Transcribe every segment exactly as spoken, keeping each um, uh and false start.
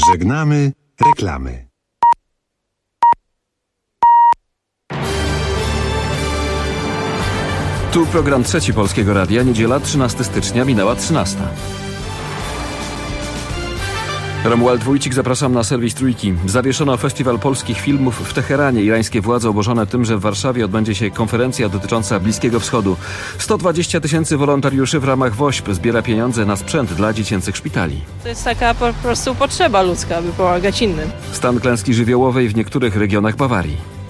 Żegnamy reklamy. Tu program Trzeci Polskiego Radia, niedziela trzynastego stycznia, minęła trzynasta. Romuald Wójcik, zapraszam na serwis Trójki. Zawieszono Festiwal Polskich Filmów w Teheranie. Irańskie władze oburzone tym, że w Warszawie odbędzie się konferencja dotycząca Bliskiego Wschodu. sto dwadzieścia tysięcy wolontariuszy w ramach WOŚP zbiera pieniądze na sprzęt dla dziecięcych szpitali. To jest taka po prostu potrzeba ludzka, aby pomagać innym. Stan klęski żywiołowej w niektórych regionach Bawarii.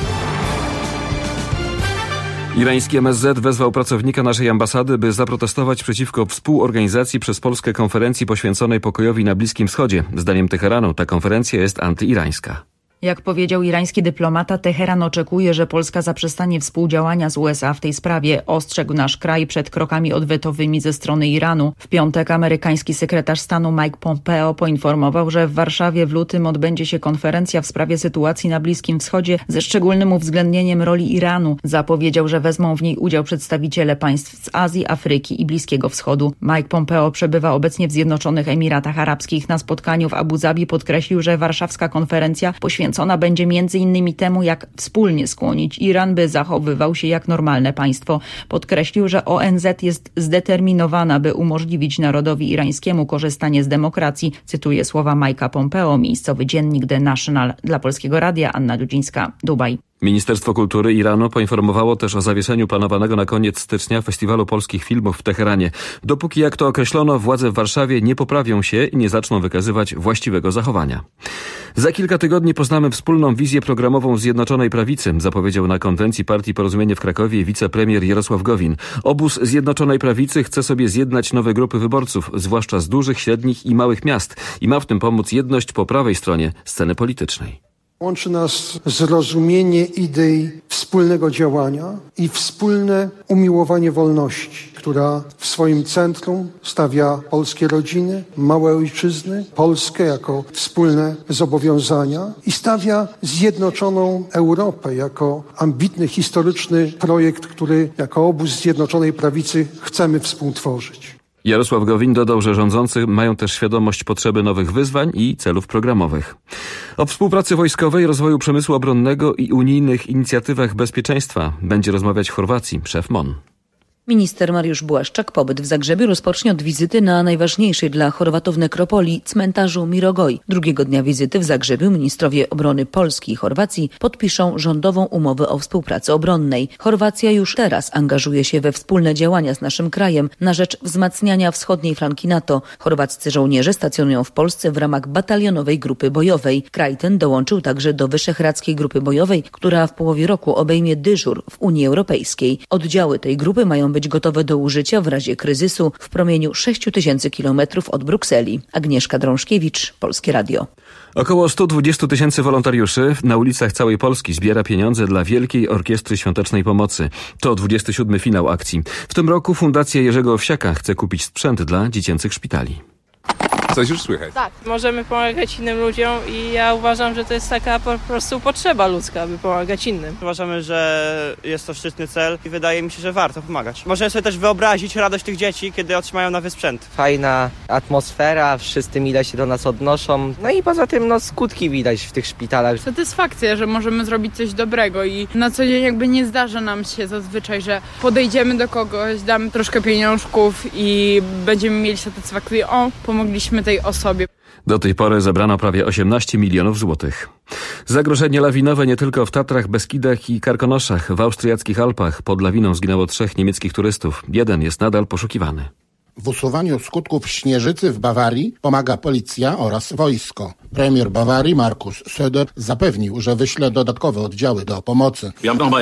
Irański M S Z wezwał pracownika naszej ambasady, by zaprotestować przeciwko współorganizacji przez Polskę konferencji poświęconej pokojowi na Bliskim Wschodzie. Zdaniem Teheranu ta konferencja jest antyirańska. Jak powiedział irański dyplomata, Teheran oczekuje, że Polska zaprzestanie współdziałania z U S A w tej sprawie. Ostrzegł nasz kraj przed krokami odwetowymi ze strony Iranu. W piątek amerykański sekretarz stanu Mike Pompeo poinformował, że w Warszawie w lutym odbędzie się konferencja w sprawie sytuacji na Bliskim Wschodzie ze szczególnym uwzględnieniem roli Iranu. Zapowiedział, że wezmą w niej udział przedstawiciele państw z Azji, Afryki i Bliskiego Wschodu. Mike Pompeo przebywa obecnie w Zjednoczonych Emiratach Arabskich. Na spotkaniu w Abu Zabi podkreślił, że warszawska konferencja poświęcona Ona będzie między innymi temu, jak wspólnie skłonić Iran, by zachowywał się jak normalne państwo. Podkreślił, że O N Z jest zdeterminowana, by umożliwić narodowi irańskiemu korzystanie z demokracji. Cytuję słowa Mike'a Pompeo, miejscowy dziennik The National. Dla Polskiego Radia Anna Dudzińska, Dubaj. Ministerstwo Kultury Iranu poinformowało też o zawieszeniu planowanego na koniec stycznia Festiwalu Polskich Filmów w Teheranie. Dopóki, jak to określono, władze w Warszawie nie poprawią się i nie zaczną wykazywać właściwego zachowania. Za kilka tygodni poznamy wspólną wizję programową Zjednoczonej Prawicy, zapowiedział na konwencji partii Porozumienie w Krakowie wicepremier Jarosław Gowin. Obóz Zjednoczonej Prawicy chce sobie zjednać nowe grupy wyborców, zwłaszcza z dużych, średnich i małych miast, i ma w tym pomóc jedność po prawej stronie sceny politycznej. Łączy nas zrozumienie idei wspólnego działania i wspólne umiłowanie wolności, która w swoim centrum stawia polskie rodziny, małe ojczyzny, Polskę jako wspólne zobowiązania i stawia zjednoczoną Europę jako ambitny, historyczny projekt, który jako obóz Zjednoczonej Prawicy chcemy współtworzyć. Jarosław Gowin dodał, że rządzący mają też świadomość potrzeby nowych wyzwań i celów programowych. O współpracy wojskowej, rozwoju przemysłu obronnego i unijnych inicjatywach bezpieczeństwa będzie rozmawiać w Chorwacji szef M O N. Minister Mariusz Błaszczak pobyt w Zagrzebiu rozpocznie od wizyty na najważniejszej dla Chorwatów nekropolii, cmentarzu Mirogoj. Drugiego dnia wizyty w Zagrzebiu ministrowie obrony Polski i Chorwacji podpiszą rządową umowę o współpracy obronnej. Chorwacja już teraz angażuje się we wspólne działania z naszym krajem na rzecz wzmacniania wschodniej flanki NATO. Chorwaccy żołnierze stacjonują w Polsce w ramach batalionowej grupy bojowej. Kraj ten dołączył także do Wyszehradzkiej Grupy Bojowej, która w połowie roku obejmie dyżur w Unii Europejskiej. Oddziały tej grupy mają być gotowe do użycia w razie kryzysu w promieniu sześć tysięcy kilometrów od Brukseli. Agnieszka Drążkiewicz, Polskie Radio. Około sto dwadzieścia tysięcy wolontariuszy na ulicach całej Polski zbiera pieniądze dla Wielkiej Orkiestry Świątecznej Pomocy. To dwudziesty siódmy finał akcji. W tym roku Fundacja Jerzego Owsiaka chce kupić sprzęt dla dziecięcych szpitali. Coś już słychać. Tak, możemy pomagać innym ludziom i ja uważam, że to jest taka po prostu potrzeba ludzka, aby pomagać innym. Uważamy, że jest to szczytny cel i wydaje mi się, że warto pomagać. Możemy sobie też wyobrazić radość tych dzieci, kiedy otrzymają nowy sprzęt. Fajna atmosfera, wszyscy mile się do nas odnoszą. No i poza tym no, skutki widać w tych szpitalach. Satysfakcja, że możemy zrobić coś dobrego i na co dzień jakby nie zdarza nam się zazwyczaj, że podejdziemy do kogoś, damy troszkę pieniążków i będziemy mieli satysfakcję, o, pomogliśmy tej osobie. Do tej pory zebrano prawie osiemnaście milionów złotych. Zagrożenie lawinowe nie tylko w Tatrach, Beskidach i Karkonoszach. W austriackich Alpach pod lawiną zginęło trzech niemieckich turystów. Jeden jest nadal poszukiwany. W usuwaniu skutków śnieżycy w Bawarii pomaga policja oraz wojsko. Premier Bawarii Markus Söder zapewnił, że wyśle dodatkowe oddziały do pomocy.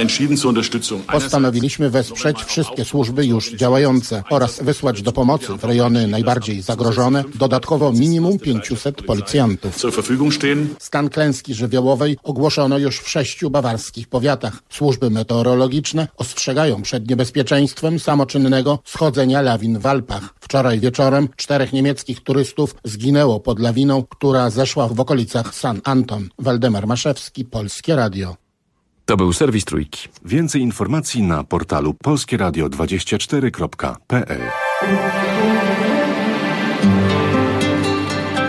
Postanowiliśmy wesprzeć wszystkie służby już działające oraz wysłać do pomocy w rejony najbardziej zagrożone dodatkowo minimum pięciuset policjantów. Stan klęski żywiołowej ogłoszono już w sześciu bawarskich powiatach. Służby meteorologiczne ostrzegają przed niebezpieczeństwem samoczynnego schodzenia lawin w Alpach. Wczoraj wieczorem czterech niemieckich turystów zginęło pod lawiną, która zeszła w okolicach San Anton. Waldemar Maszewski, Polskie Radio. To był serwis Trójki. Więcej informacji na portalu polskieradio dwadzieścia cztery kropka p l.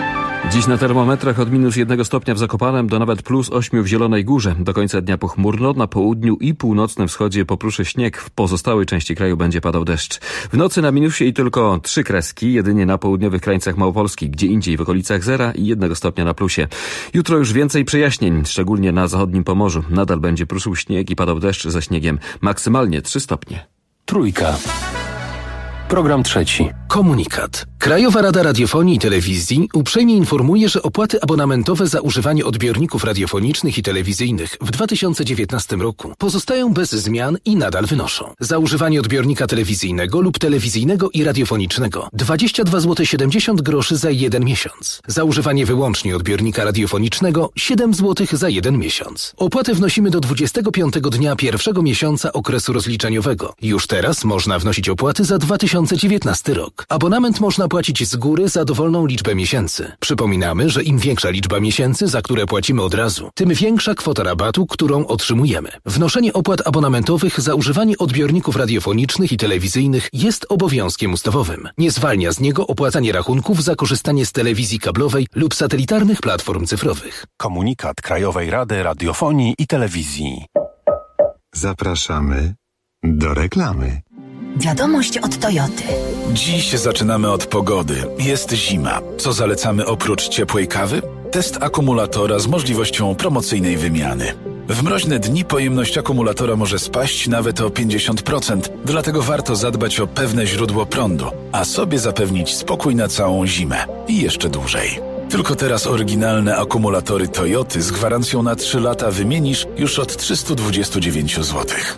Dziś na termometrach od minus jednego stopnia w Zakopanem do nawet plus ośmiu w Zielonej Górze. Do końca dnia pochmurno, na południu i północnym wschodzie popruszy śnieg, w pozostałej części kraju będzie padał deszcz. W nocy na minusie i tylko trzy kreski, jedynie na południowych krańcach Małopolski, gdzie indziej w okolicach zera i jednego stopnia na plusie. Jutro już więcej przejaśnień, szczególnie na zachodnim Pomorzu. Nadal będzie pruszył śnieg i padał deszcz ze śniegiem. Maksymalnie trzy stopnie. Trójka. Program trzeci. Komunikat. Krajowa Rada Radiofonii i Telewizji uprzejmie informuje, że opłaty abonamentowe za używanie odbiorników radiofonicznych i telewizyjnych w dwa tysiące dziewiętnastym roku pozostają bez zmian i nadal wynoszą. Za używanie odbiornika telewizyjnego lub telewizyjnego i radiofonicznego dwadzieścia dwa złote siedemdziesiąt groszy za jeden miesiąc. Za używanie wyłącznie odbiornika radiofonicznego siedem złotych za jeden miesiąc. Opłatę wnosimy do dwudziestego piątego dnia pierwszego miesiąca okresu rozliczeniowego. Już teraz można wnosić opłaty za dwa tysiące dziewiętnasty rok. Abonament można płacić z góry za dowolną liczbę miesięcy. Przypominamy, że im większa liczba miesięcy, za które płacimy od razu, tym większa kwota rabatu, którą otrzymujemy. Wnoszenie opłat abonamentowych za używanie odbiorników radiofonicznych i telewizyjnych jest obowiązkiem ustawowym. Nie zwalnia z niego opłacanie rachunków za korzystanie z telewizji kablowej lub satelitarnych platform cyfrowych. Komunikat Krajowej Rady Radiofonii i Telewizji. Zapraszamy do reklamy. Wiadomość od Toyoty. Dziś zaczynamy od pogody. Jest zima. Co zalecamy oprócz ciepłej kawy? Test akumulatora z możliwością promocyjnej wymiany. W mroźne dni pojemność akumulatora może spaść nawet o pięćdziesiąt procent, dlatego warto zadbać o pewne źródło prądu, a sobie zapewnić spokój na całą zimę i jeszcze dłużej. Tylko teraz oryginalne akumulatory Toyoty z gwarancją na trzy lata wymienisz już od trzysta dwadzieścia dziewięć złotych.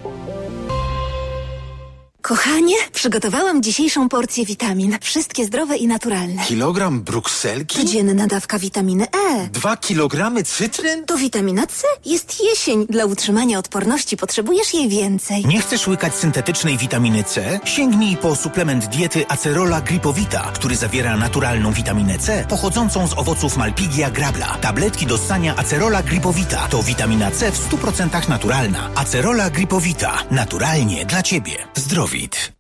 Kochanie, przygotowałam dzisiejszą porcję witamin. Wszystkie zdrowe i naturalne. Kilogram brukselki? Codzienna dawka witaminy E. Dwa kilogramy cytryn? To witamina C. Jest jesień. Dla utrzymania odporności potrzebujesz jej więcej. Nie chcesz łykać syntetycznej witaminy C? Sięgnij po suplement diety Acerola Gripowita, który zawiera naturalną witaminę C pochodzącą z owoców Malpighia grabla. Tabletki do ssania Acerola Gripowita to witamina C w stu procentach naturalna. Acerola Gripowita. Naturalnie dla Ciebie. Zdrowie.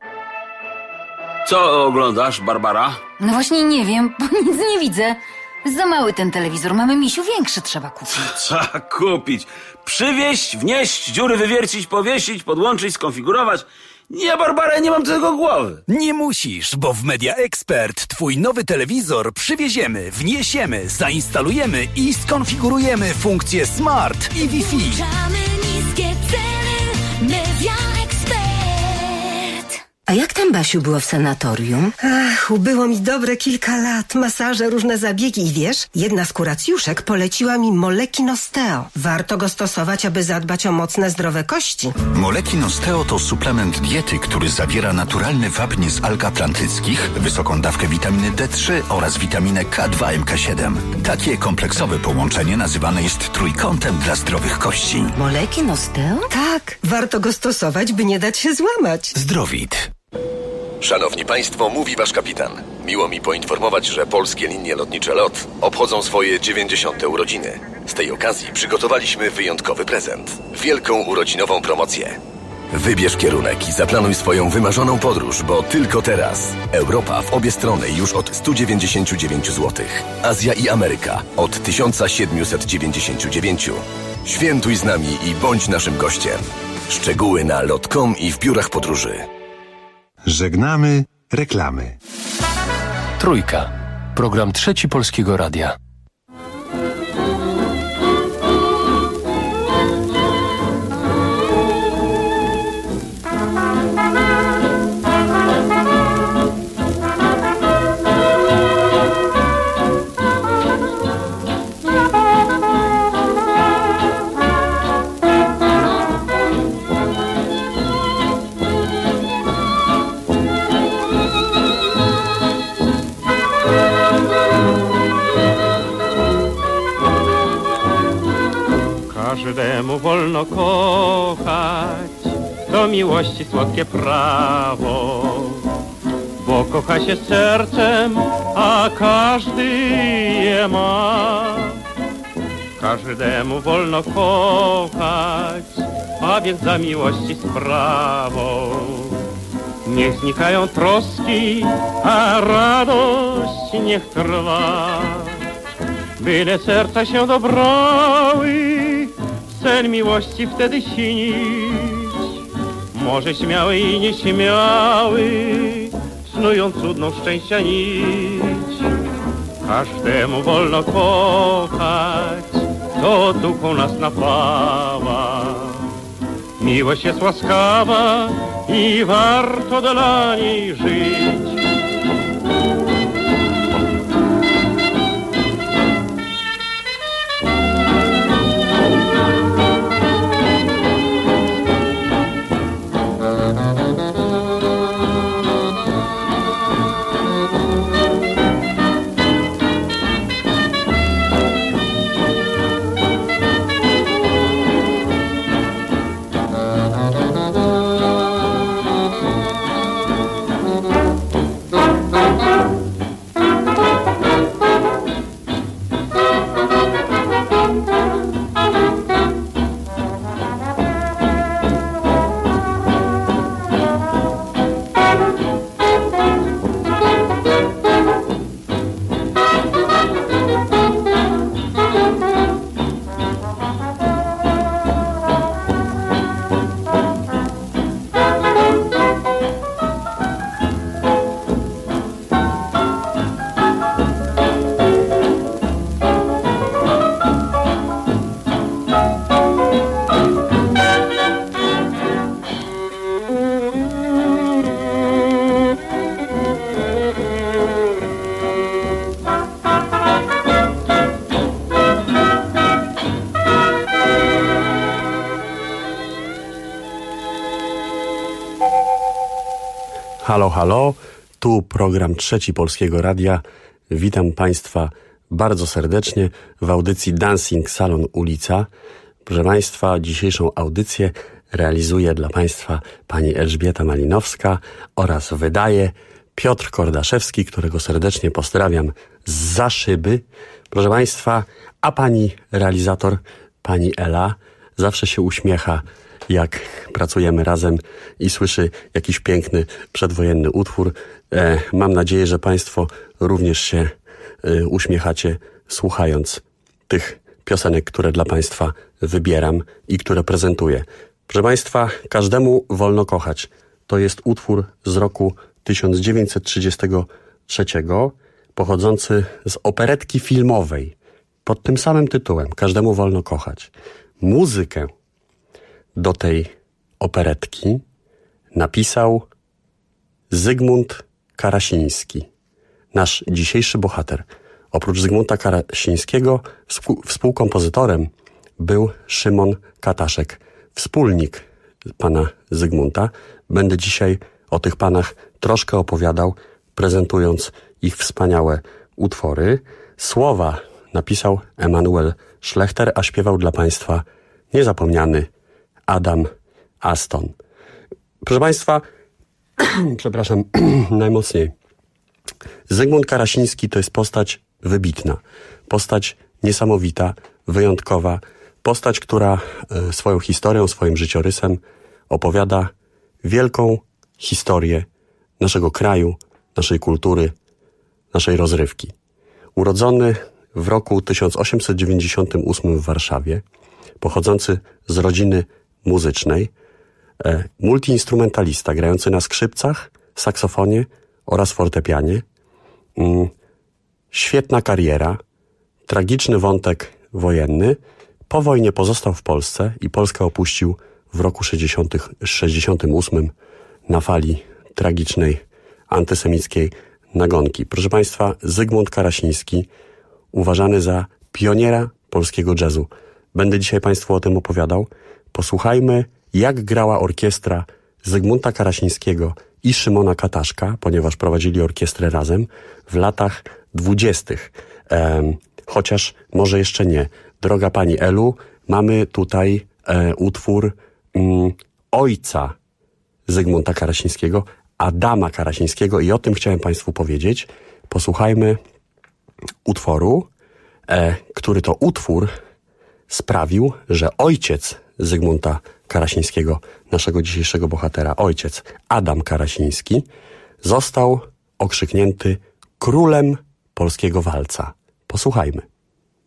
Co oglądasz, Barbara? No właśnie nie wiem, bo nic nie widzę. Za mały ten telewizor, mamy, misiu, większy trzeba kupić. Trzeba kupić. Przywieźć, wnieść, dziury wywiercić, powiesić, podłączyć, skonfigurować. Nie, Barbara, nie mam tego głowy. Nie musisz, bo w Media Expert twój nowy telewizor przywieziemy, wniesiemy, zainstalujemy i skonfigurujemy funkcje Smart i Wi-Fi. Niskie ceny, Media Expert. A jak tam, Basiu, było w sanatorium? Ach, ubyło mi dobre kilka lat. Masaże, różne zabiegi i wiesz, jedna z kuracjuszek poleciła mi Moleki Nosteo. Warto go stosować, aby zadbać o mocne, zdrowe kości. Moleki Nosteo to suplement diety, który zawiera naturalny wapń z alg atlantyckich, wysoką dawkę witaminy D trzy oraz witaminę K dwa M K siedem. Takie kompleksowe połączenie nazywane jest trójkątem dla zdrowych kości. Moleki Nosteo? Tak, warto go stosować, by nie dać się złamać. Zdrowit. Szanowni Państwo, mówi Wasz kapitan. Miło mi poinformować, że polskie linie lotnicze LOT obchodzą swoje dziewięćdziesiąte urodziny. Z tej okazji przygotowaliśmy wyjątkowy prezent. Wielką urodzinową promocję. Wybierz kierunek i zaplanuj swoją wymarzoną podróż, bo tylko teraz. Europa w obie strony już od stu dziewięćdziesięciu dziewięciu złotych. Azja i Ameryka od tysiąc siedemset dziewięćdziesiąt dziewięć. Świętuj z nami i bądź naszym gościem. Szczegóły na lot kropka com i w biurach podróży. Żegnamy reklamy. Trójka. Program trzeci Polskiego Radia. Każdemu wolno kochać, to miłości słodkie prawo, bo kocha się sercem, a każdy je ma. Każdemu wolno kochać, a więc za miłości sprawą. Niech znikają troski, a radość niech trwa. byle serca się dobrały, sen miłości wtedy śnić. Może śmiały i nieśmiały, snują cudną szczęścia nić. Każdemu wolno kochać, to duchu nas napawa. Miłość jest łaskawa i warto dla niej żyć. Halo, halo, tu program Trzeci Polskiego Radia. Witam Państwa bardzo serdecznie w audycji Dancing Salon Ulica. Proszę Państwa, dzisiejszą audycję realizuje dla Państwa pani Elżbieta Malinowska oraz wydaje Piotr Kordaszewski, którego serdecznie pozdrawiam zza szyby. Proszę Państwa, a pani realizator, pani Ela, zawsze się uśmiecha, jak pracujemy razem i słyszy jakiś piękny przedwojenny utwór. E, mam nadzieję, że Państwo również się e, uśmiechacie, słuchając tych piosenek, które dla Państwa wybieram i które prezentuję. Proszę Państwa, każdemu wolno kochać. To jest utwór z roku tysiąc dziewięćset trzydziestego trzeciego, pochodzący z operetki filmowej pod tym samym tytułem, Każdemu wolno kochać. Muzykę do tej operetki napisał Zygmunt Karasiński, nasz dzisiejszy bohater. Oprócz Zygmunta Karasińskiego współkompozytorem był Szymon Kataszek, wspólnik pana Zygmunta. Będę dzisiaj o tych panach troszkę opowiadał, prezentując ich wspaniałe utwory. Słowa napisał Emanuel Szlechter, a śpiewał dla Państwa niezapomniany Adam Aston. Proszę Państwa, przepraszam najmocniej. Zygmunt Karasiński to jest postać wybitna, postać niesamowita, wyjątkowa, postać, która swoją historią, swoim życiorysem opowiada wielką historię naszego kraju, naszej kultury, naszej rozrywki. Urodzony w roku tysiąc osiemset dziewięćdziesiątym ósmym w Warszawie, pochodzący z rodziny muzycznej, e, multiinstrumentalista grający na skrzypcach, saksofonie oraz fortepianie. Mm, świetna kariera, tragiczny wątek wojenny. Po wojnie pozostał w Polsce i Polskę opuścił w roku sześćdziesiątym ósmym na fali tragicznej antysemickiej nagonki. Proszę Państwa, Zygmunt Karasiński, uważany za pioniera polskiego jazzu. Będę dzisiaj Państwu o tym opowiadał. Posłuchajmy, jak grała orkiestra Zygmunta Karasińskiego i Szymona Kataszka, ponieważ prowadzili orkiestrę razem w latach dwudziestych. Ehm, chociaż może jeszcze nie. Droga pani Elu, mamy tutaj e, utwór mm, ojca Zygmunta Karasińskiego, Adama Karasińskiego, i o tym chciałem Państwu powiedzieć. Posłuchajmy utworu, e, który to utwór sprawił, że ojciec Zygmunta Karasińskiego, naszego dzisiejszego bohatera, ojciec Adam Karasiński, został okrzyknięty królem polskiego walca. Posłuchajmy.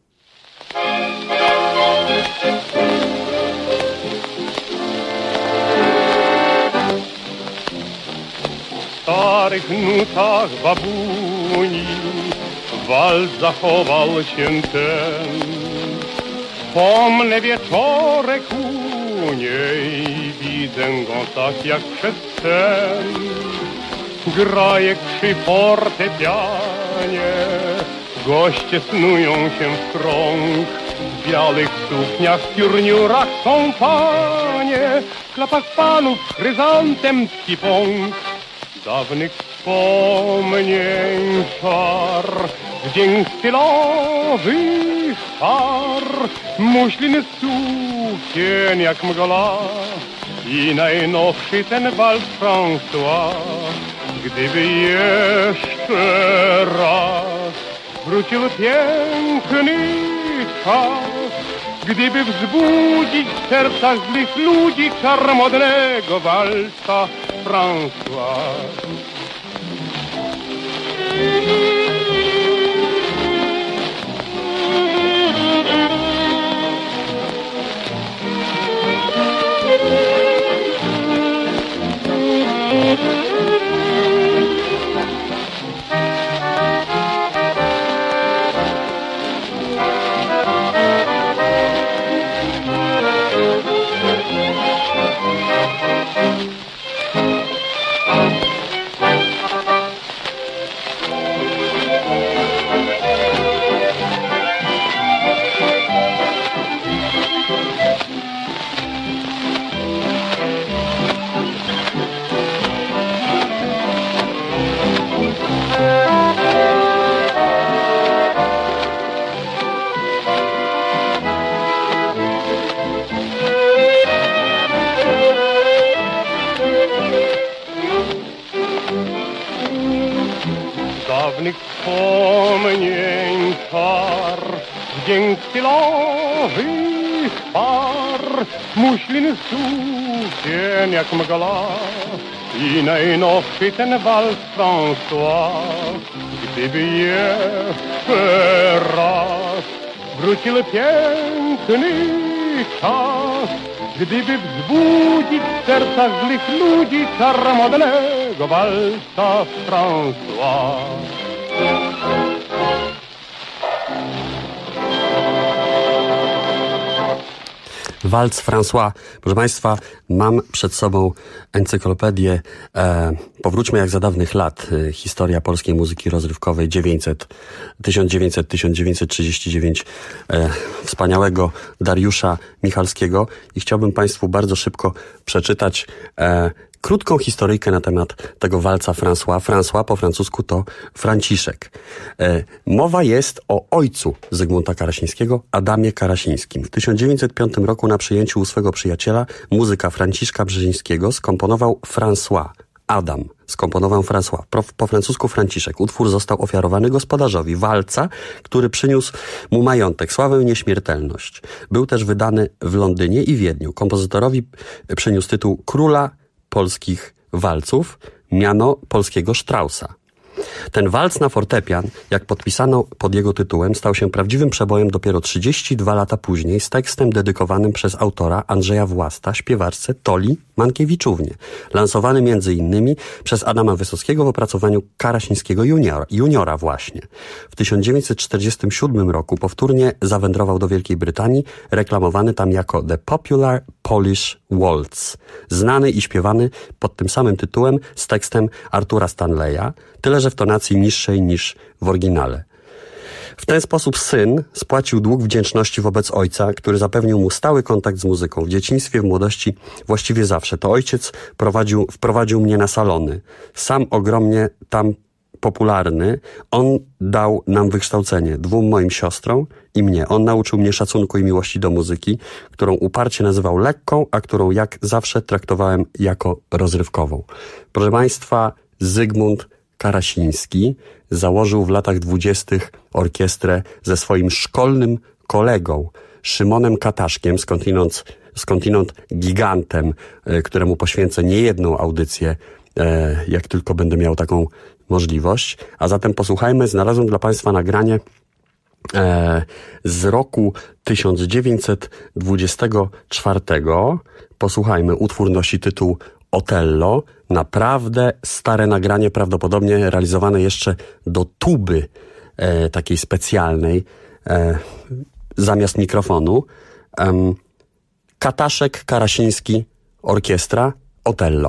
starych nutach babuni walc zachował się ten. Pomnę wieczorek u niej, widzę go tak jak przez sen. Graje przy fortepianie, goście snują się w krąg. W białych sukniach, w piórniurach są panie, w klapach panów chryzantem tki pąk. Dawnych wspomnień czar, wdzięk stylowych par, muśliny sukien jak mgła i najnowszy ten wals François. Gdyby jeszcze raz wrócił piękny czas, gdyby wzbudzić w sercach złych ludzi czar modnego walca François. Dawnych wspomnień czar, wdzięk stylowych par, muślin sukien jak mgła i najnowszy ten wals François. Gdyby jeszcze raz wrócił piękny czas, gdyby wzbudzić w sercach złych ludzi czar modnego walca François. Walc François. Proszę Państwa, mam przed sobą encyklopedię e, Powróćmy jak za dawnych lat. E, historia polskiej muzyki rozrywkowej dziewięćset, tysiąc dziewięćset do tysiąc dziewięćset trzydziestego dziewiątego e, wspaniałego Dariusza Michalskiego i chciałbym Państwu bardzo szybko przeczytać e, krótką historyjkę na temat tego walca François. François po francusku to Franciszek. E, mowa jest o ojcu Zygmunta Karasińskiego, Adamie Karasińskim. W tysiąc dziewięćset piątym roku na przyjęciu u swego przyjaciela, muzyka Franciszka Brzezińskiego, skomponował François. Adam skomponował François. Po, po francusku Franciszek. Utwór został ofiarowany gospodarzowi walca, który przyniósł mu majątek, sławę i nieśmiertelność. Był też wydany w Londynie i Wiedniu. Kompozytorowi przyniósł tytuł Króla Polskich Walców, miano polskiego Straussa. Ten walc na fortepian, jak podpisano pod jego tytułem, stał się prawdziwym przebojem dopiero trzydzieści dwa lata później z tekstem dedykowanym przez autora Andrzeja Własta śpiewaczce Toli Mankiewiczównie, lansowany między innymi przez Adama Wysockiego w opracowaniu Karasińskiego juniora, juniora właśnie. W tysiąc dziewięćset czterdziestym siódmym roku powtórnie zawędrował do Wielkiej Brytanii, reklamowany tam jako The Popular Polish Waltz, znany i śpiewany pod tym samym tytułem z tekstem Artura Stanleya, tyle że w tonacji niższej niż w oryginale. W ten sposób syn spłacił dług wdzięczności wobec ojca, który zapewnił mu stały kontakt z muzyką. W dzieciństwie, w młodości, właściwie zawsze. To ojciec prowadził, wprowadził mnie na salony. Sam ogromnie tam popularny. On dał nam wykształcenie, dwóm moim siostrom i mnie. On nauczył mnie szacunku i miłości do muzyki, którą uparcie nazywał lekką, a którą jak zawsze traktowałem jako rozrywkową. Proszę Państwa, Zygmunt Karasiński założył w latach dwudziestych orkiestrę ze swoim szkolnym kolegą Szymonem Kataszkiem, skądinąd, skądinąd gigantem, któremu poświęcę niejedną audycję, jak tylko będę miał taką możliwość. A zatem posłuchajmy, znalazłem dla Państwa nagranie z roku tysiąc dziewięćset dwudziestego czwartego. Posłuchajmy, utwór nosi tytuł Otello. Naprawdę stare nagranie, prawdopodobnie realizowane jeszcze do tuby e, takiej specjalnej e, zamiast mikrofonu. E, Kataszek, Karasiński, orkiestra, Otello.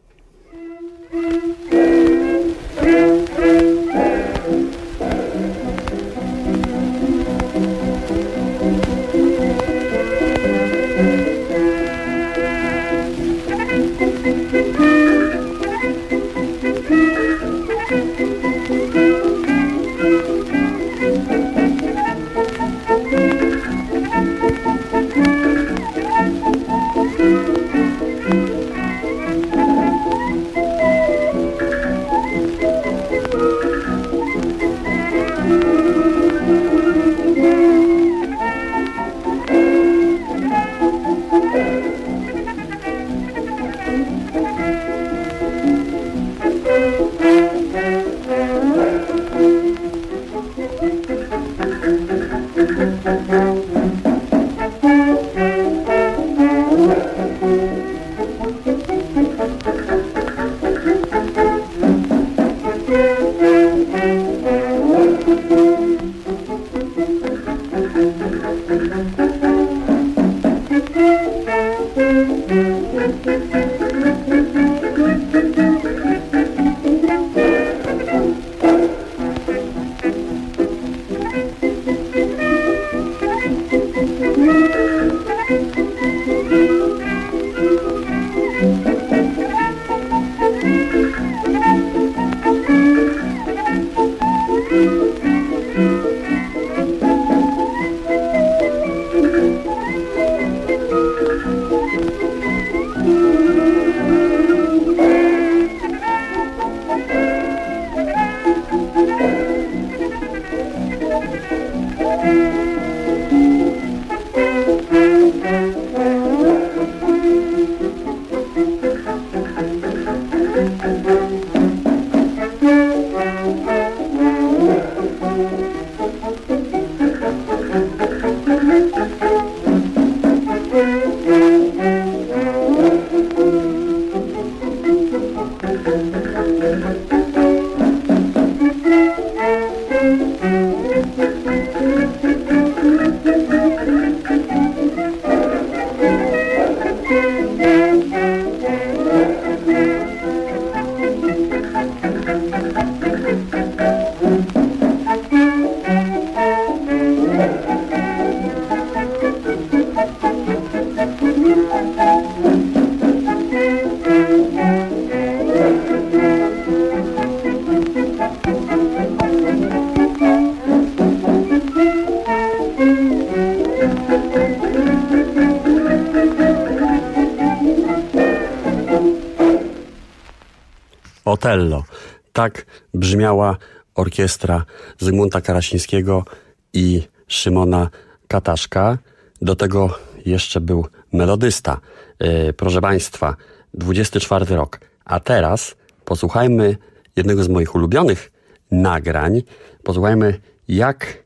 Otello. Tak brzmiała orkiestra Zygmunta Karasińskiego i Szymona Kataszka. Do tego jeszcze był melodysta. Yy, proszę Państwa, dwudziesty czwarty rok. A teraz posłuchajmy jednego z moich ulubionych nagrań. Posłuchajmy, jak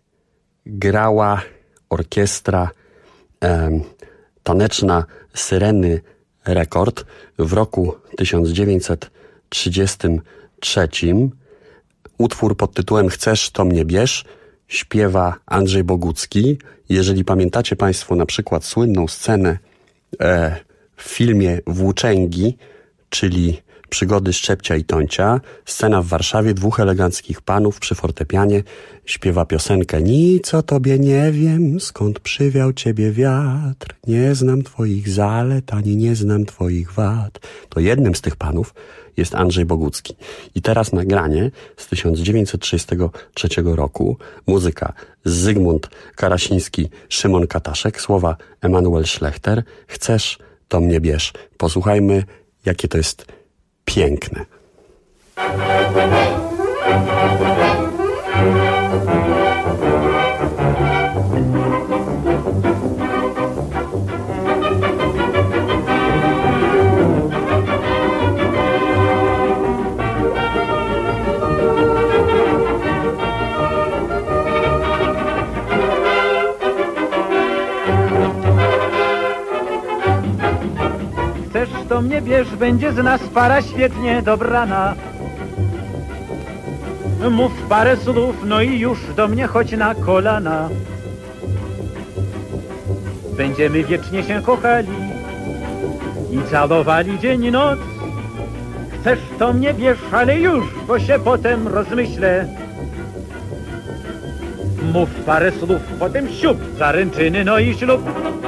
grała orkiestra e, taneczna Syreny Rekord w roku tysiąc dziewięćset trzydziestym trzecim. Utwór pod tytułem Chcesz, to mnie bierz śpiewa Andrzej Bogucki. Jeżeli pamiętacie Państwo na przykład słynną scenę e, w filmie Włóczęgi, czyli Przygody Szczepcia i Tońcia, scena w Warszawie, dwóch eleganckich panów przy fortepianie śpiewa piosenkę Nic o tobie nie wiem, skąd przywiał ciebie wiatr, nie znam twoich zalet, ani nie znam twoich wad. To jednym z tych panów jest Andrzej Bogucki. I teraz nagranie z tysiąc dziewięćset trzydziestego trzeciego roku, muzyka Zygmunt Karasiński, Szymon Kataszek, słowa Emanuel Schlechter. Chcesz, to mnie bierz. Posłuchajmy, jakie to jest piękne. Chcesz, to mnie bierz, będzie z nas para świetnie dobrana. Mów parę słów, no i już do mnie chodź na kolana. Będziemy wiecznie się kochali i całowali dzień i noc. Chcesz to mnie bierz, ale już, bo się potem rozmyślę. Mów parę słów, potem siup, zaręczyny, no i ślub.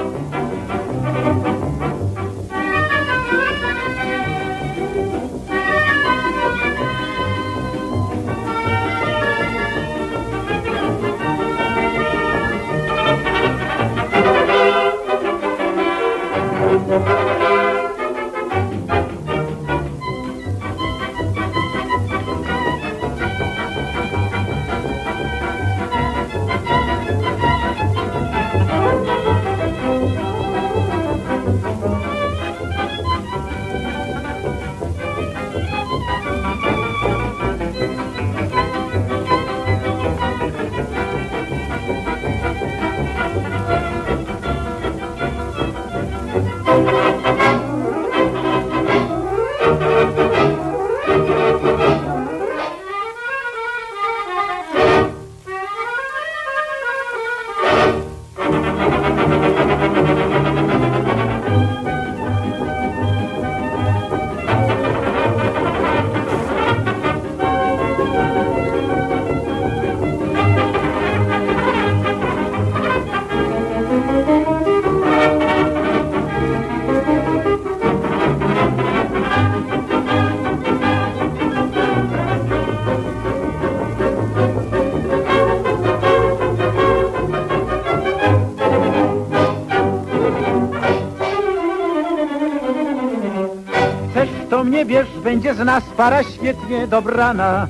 To mnie bierz, będzie z nas para świetnie dobrana.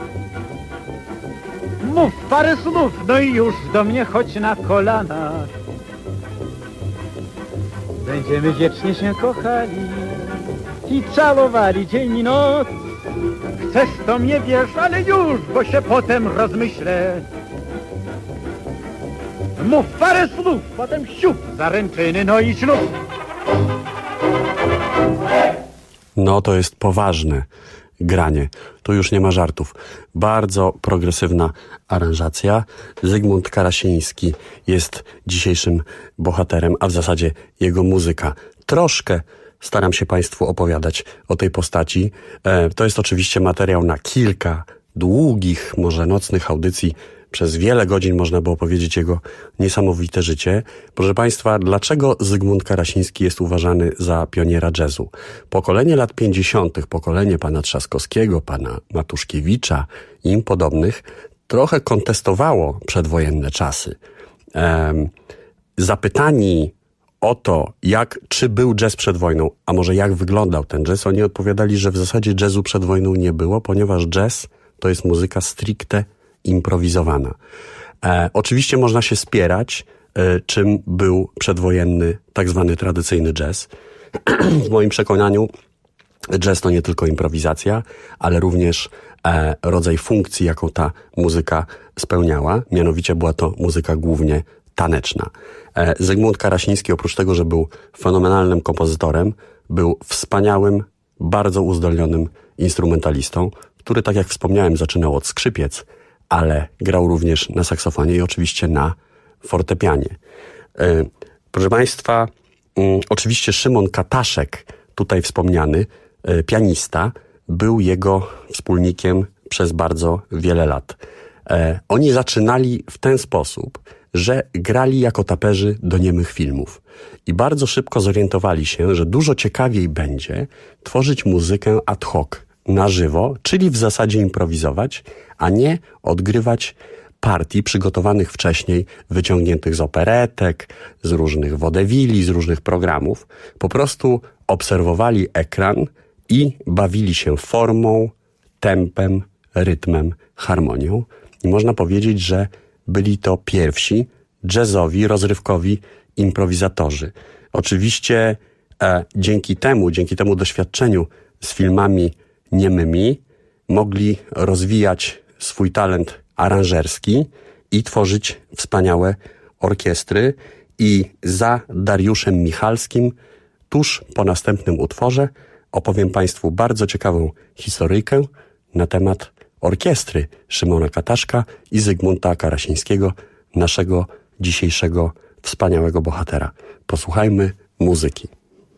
Mów parę słów, no i już do mnie chodź na kolana. Będziemy wiecznie się kochali i całowali dzień i noc. Chcesz to mnie bierz, ale już, bo się potem rozmyślę. Mów parę słów, potem siup, zaręczyny, no i ślub. No to jest poważne granie. Tu już nie ma żartów. Bardzo progresywna aranżacja. Zygmunt Karasiński jest dzisiejszym bohaterem, a w zasadzie jego muzyka. Troszkę staram się Państwu opowiadać o tej postaci. E, to jest oczywiście materiał na kilka długich, może nocnych audycji. Przez wiele godzin można by opowiedzieć jego niesamowite życie. Proszę Państwa, dlaczego Zygmunt Karasiński jest uważany za pioniera jazzu? Pokolenie lat pięćdziesiątych, pokolenie pana Trzaskowskiego, pana Matuszkiewicza i im podobnych, trochę kontestowało przedwojenne czasy. Ehm, zapytani o to, jak, czy był jazz przed wojną, a może jak wyglądał ten jazz, oni odpowiadali, że w zasadzie jazzu przed wojną nie było, ponieważ jazz to jest muzyka stricte improwizowana. E, oczywiście można się spierać, e, czym był przedwojenny tak zwany tradycyjny jazz. W moim przekonaniu jazz to nie tylko improwizacja, ale również e, rodzaj funkcji, jaką ta muzyka spełniała. Mianowicie była to muzyka głównie taneczna. E, Zygmunt Karasiński, oprócz tego, że był fenomenalnym kompozytorem, był wspaniałym, bardzo uzdolnionym instrumentalistą, który, tak jak wspomniałem, zaczynał od skrzypiec, ale grał również na saksofonie i oczywiście na fortepianie. Yy, proszę Państwa, yy, oczywiście Szymon Kataszek, tutaj wspomniany, yy, pianista, był jego wspólnikiem przez bardzo wiele lat. Yy, oni zaczynali w ten sposób, że grali jako taperzy do niemych filmów. I bardzo szybko zorientowali się, że dużo ciekawiej będzie tworzyć muzykę ad hoc, na żywo, czyli w zasadzie improwizować, a nie odgrywać partii przygotowanych wcześniej, wyciągniętych z operetek, z różnych wodewili, z różnych programów. Po prostu obserwowali ekran i bawili się formą, tempem, rytmem, harmonią. I można powiedzieć, że byli to pierwsi jazzowi, rozrywkowi improwizatorzy. Oczywiście e, dzięki temu, dzięki temu doświadczeniu z filmami niemymi mogli rozwijać swój talent aranżerski i tworzyć wspaniałe orkiestry. I za Dariuszem Michalskim tuż po następnym utworze opowiem Państwu bardzo ciekawą historyjkę na temat orkiestry Szymona Kataszka i Zygmunta Karasińskiego, naszego dzisiejszego wspaniałego bohatera. Posłuchajmy muzyki.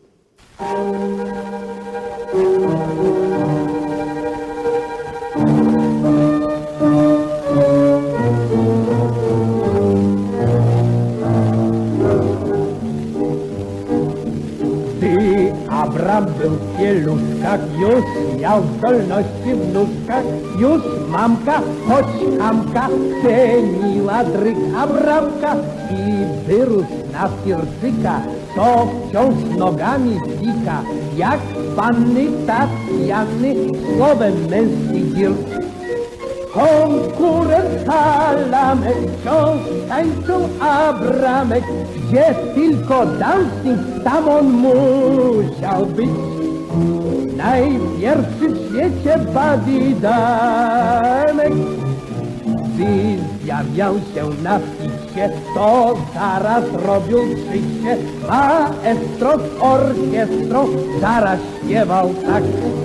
Abram był w pieluszkach, już miał zdolności w nóżkach, już mamka, choć chamka, ceniła dryk Abramka i wyrósł na firzyka, to wciąż nogami zika, jak panny Tatiany, słowem męski girt. Konkurent Halamek wciąż tańczył Abramek, gdzie tylko dancing tam on musiał być. Najpierwszy w świecie badidamek, gdy zjawiał się na ficie, to zaraz robił krzycie. Maestro z orkiestrą zaraz śpiewał tak.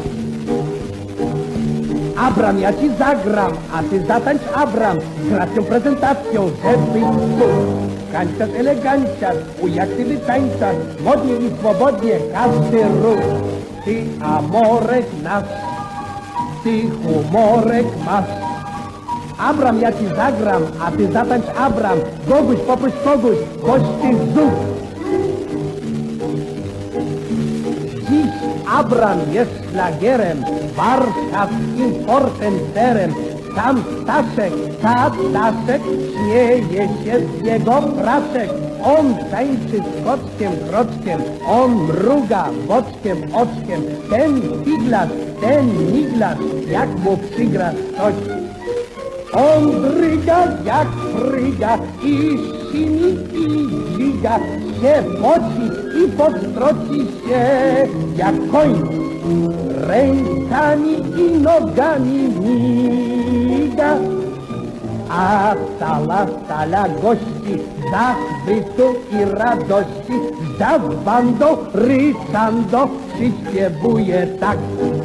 Abram, ja ci zagram, a ty zatańcz Abram, z gracją prezentacją, żeby tu. Kanciarz, eleganciarz, ujaktywy tańcarz, modnie i swobodnie każdy ruch. Ty amorek nasz, ty humorek masz. Abram, ja ci zagram, a ty zatańcz Abram, Goguś, poproś kogoś, boś ty zuch. Dziś Abram jest szlagierem, warszawskim portenterem. Sam Staszek, Kataszek, śmieje się z jego fraszek. On tańczy z koczkiem, kroczkiem, on mruga boczkiem, oczkiem. Ten figlarz, ten miglarz, jak mu przygrasz coś. On dryga jak fryga i simi i dźwiga, się poci i podstroci się jak koń. Rękami i nogami miga, a sala, sala gości zachwytu i radości za bandą ryczando przyśpiewuje tak.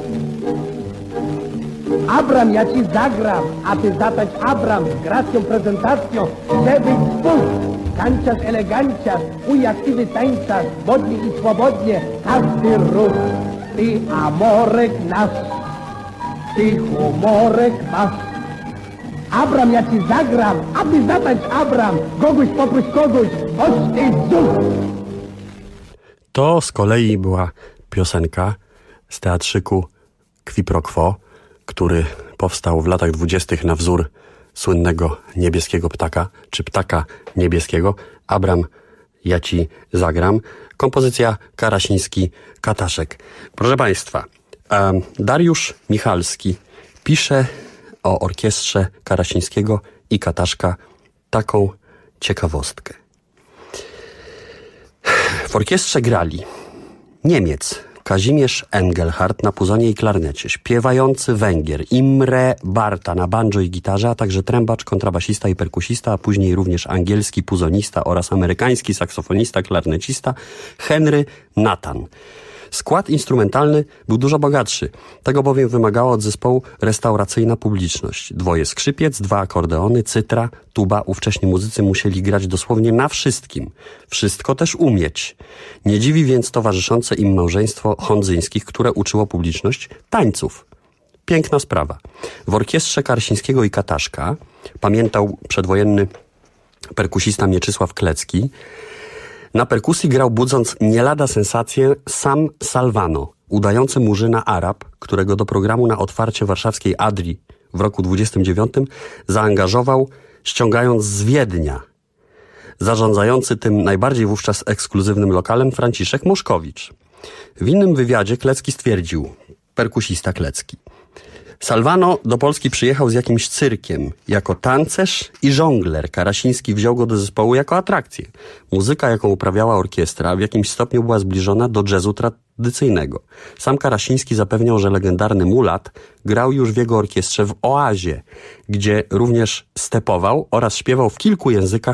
Abram, ja ci zagram, a ty zatańcz Abram z gracją prezentacją, żeby spół. Kanciarz, eleganciarz, ujaktywy tańcarz, modnie i swobodnie każdy ruch. Ty amorek nasz, ty humorek masz. Abram, ja ci zagram, a ty zatańcz Abram, Goguś, poproś kogoś, chodź ty zuch. To z kolei była piosenka z teatrzyku Qui pro quo, który powstał w latach dwudziestych na wzór słynnego niebieskiego ptaka, czy ptaka niebieskiego. Abram, ja ci zagram. Kompozycja Karasiński-Kataszek. Proszę Państwa, Dariusz Michalski pisze o orkiestrze Karasińskiego i Kataszka taką ciekawostkę. W orkiestrze grali Niemiec Kazimierz Engelhardt na puzonie i klarnecie, śpiewający Węgier Imre Barta na banjo i gitarze, a także trębacz, kontrabasista i perkusista, a później również angielski puzonista oraz amerykański saksofonista, klarnecista Henry Nathan. Skład instrumentalny był dużo bogatszy, tego bowiem wymagała od zespołu restauracyjna publiczność. Dwoje skrzypiec, dwa akordeony, cytra, tuba. Ówcześni muzycy musieli grać dosłownie na wszystkim. Wszystko też umieć. Nie dziwi więc towarzyszące im małżeństwo Hondzyńskich, które uczyło publiczność tańców. Piękna sprawa. W orkiestrze Karasińskiego i Kataszka, pamiętał przedwojenny perkusista Mieczysław Klecki, na perkusji grał, budząc nie lada sensację, sam Salvano, udający murzyna Arab, którego do programu na otwarcie warszawskiej Adrii w roku dwudziestym dziewiątym zaangażował, ściągając z Wiednia. Zarządzający tym najbardziej wówczas ekskluzywnym lokalem Franciszek Moszkowicz. W innym wywiadzie Klecki stwierdził, perkusista Klecki: Salvano do Polski przyjechał z jakimś cyrkiem, jako tancerz i żongler. Karasiński wziął go do zespołu jako atrakcję. Muzyka, jaką uprawiała orkiestra, w jakimś stopniu była zbliżona do jazzu tradycyjnego. Sam Karasiński zapewniał, że legendarny mulat grał już w jego orkiestrze w Oazie, gdzie również stepował oraz śpiewał w kilku językach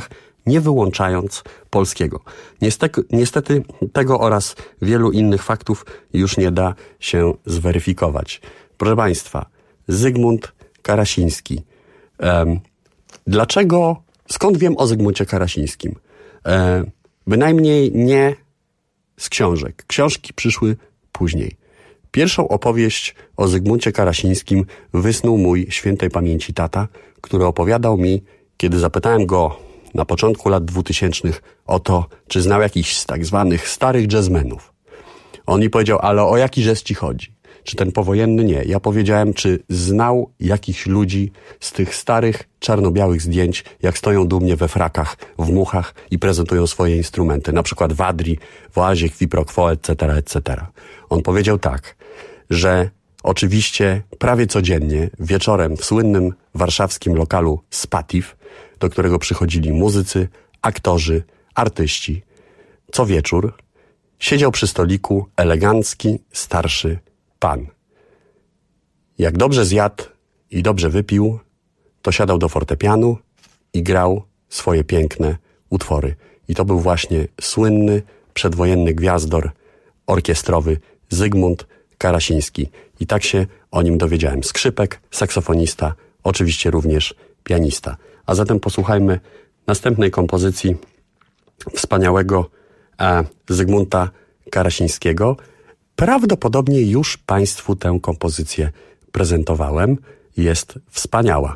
nie wyłączając polskiego. Niestety, niestety tego oraz wielu innych faktów już nie da się zweryfikować. Proszę Państwa, Zygmunt Karasiński. Um, dlaczego, skąd wiem o Zygmuncie Karasińskim? E, bynajmniej nie z książek. Książki przyszły później. Pierwszą opowieść o Zygmuncie Karasińskim wysnuł mój świętej pamięci tata, który opowiadał mi, kiedy zapytałem go na początku lat dwutysięcznych o to, czy znał jakichś z tak zwanych starych jazzmenów. On mi powiedział, ale o jaki jazz ci chodzi? Czy ten powojenny? Nie. Ja powiedziałem, czy znał jakichś ludzi z tych starych, czarno-białych zdjęć, jak stoją dumnie we frakach, w muchach i prezentują swoje instrumenty, na przykład w Adri, w Oazie, Quipro Quo, et cetera, et cetera. On powiedział tak, że oczywiście prawie codziennie wieczorem w słynnym warszawskim lokalu Spatif, do którego przychodzili muzycy, aktorzy, artyści, co wieczór siedział przy stoliku elegancki, starszy pan. Jak dobrze zjadł i dobrze wypił, to siadał do fortepianu i grał swoje piękne utwory. I to był właśnie słynny, przedwojenny gwiazdor orkiestrowy Zygmunt Karasiński. I tak się o nim dowiedziałem. Skrzypek, saksofonista, oczywiście również pianista. A zatem posłuchajmy następnej kompozycji wspaniałego e, Zygmunta Karasińskiego. Prawdopodobnie już Państwu tę kompozycję prezentowałem. Jest wspaniała.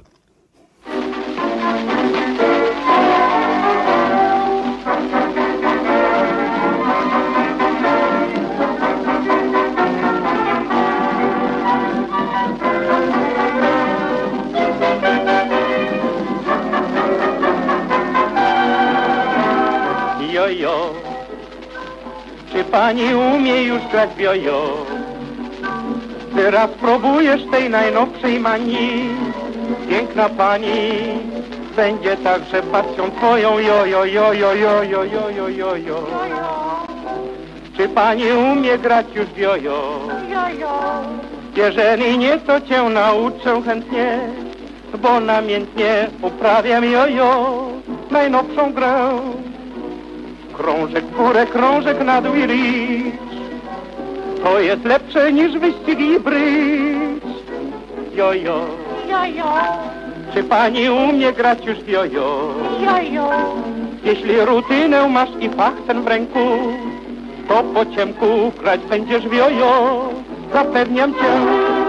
Jojo, czy pani umie już grać w jojo? Teraz próbujesz tej najnowszej manii. Piękna pani będzie także pasją twoją. Jojo, jojo, jojo, jojo, jojo. Czy pani umie grać już w jojo? Jeżeli nie, to cię nauczę chętnie, bo namiętnie uprawiam jojo, najnowszą grę. Krążek w górę, krążek na dół i ricz, to jest lepsze niż wyścig i brycz. Jojo, jojo, czy pani umie grać już w jojo? Jojo, jeśli rutynę masz i fach ten w ręku, to po ciemku grać będziesz w jojo, zapewniam cię.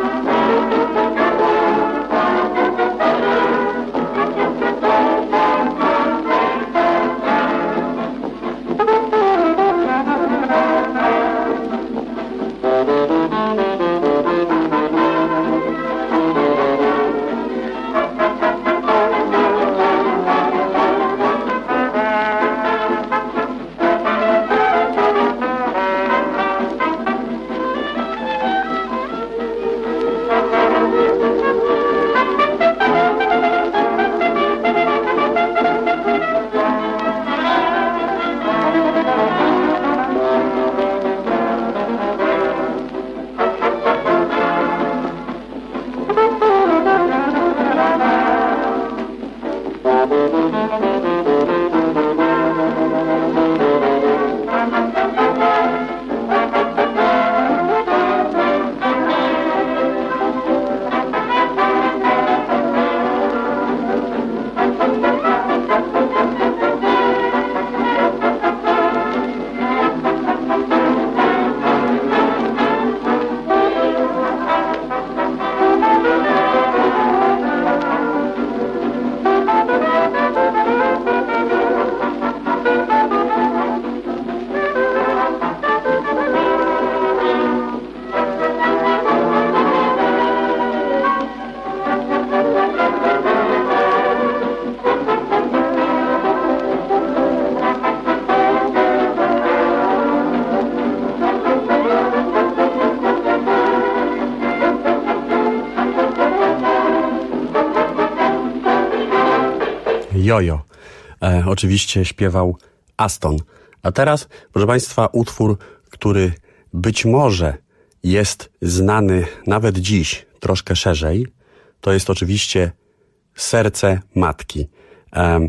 Jojo. E, oczywiście śpiewał Aston. A teraz, proszę Państwa, utwór, który być może jest znany nawet dziś troszkę szerzej. To jest oczywiście Serce Matki. E,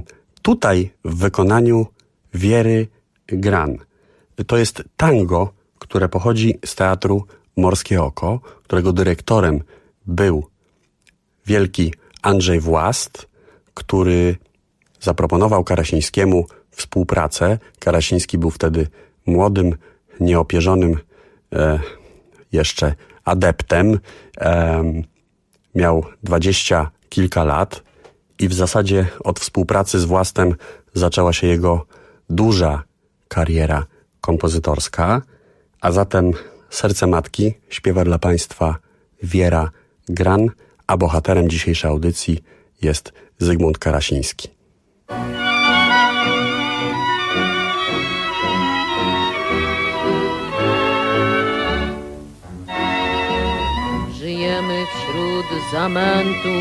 tutaj w wykonaniu Wiery Gran. To jest tango, które pochodzi z teatru Morskie Oko, którego dyrektorem był wielki Andrzej Włast, który zaproponował Karasińskiemu współpracę. Karasiński był wtedy młodym, nieopierzonym e, jeszcze adeptem. E, miał dwadzieścia kilka lat i w zasadzie od współpracy z Włastem zaczęła się jego duża kariera kompozytorska, a zatem Serce Matki śpiewa dla Państwa Wiera Gran, a bohaterem dzisiejszej audycji jest Zygmunt Karasiński. Żyjemy wśród zamętu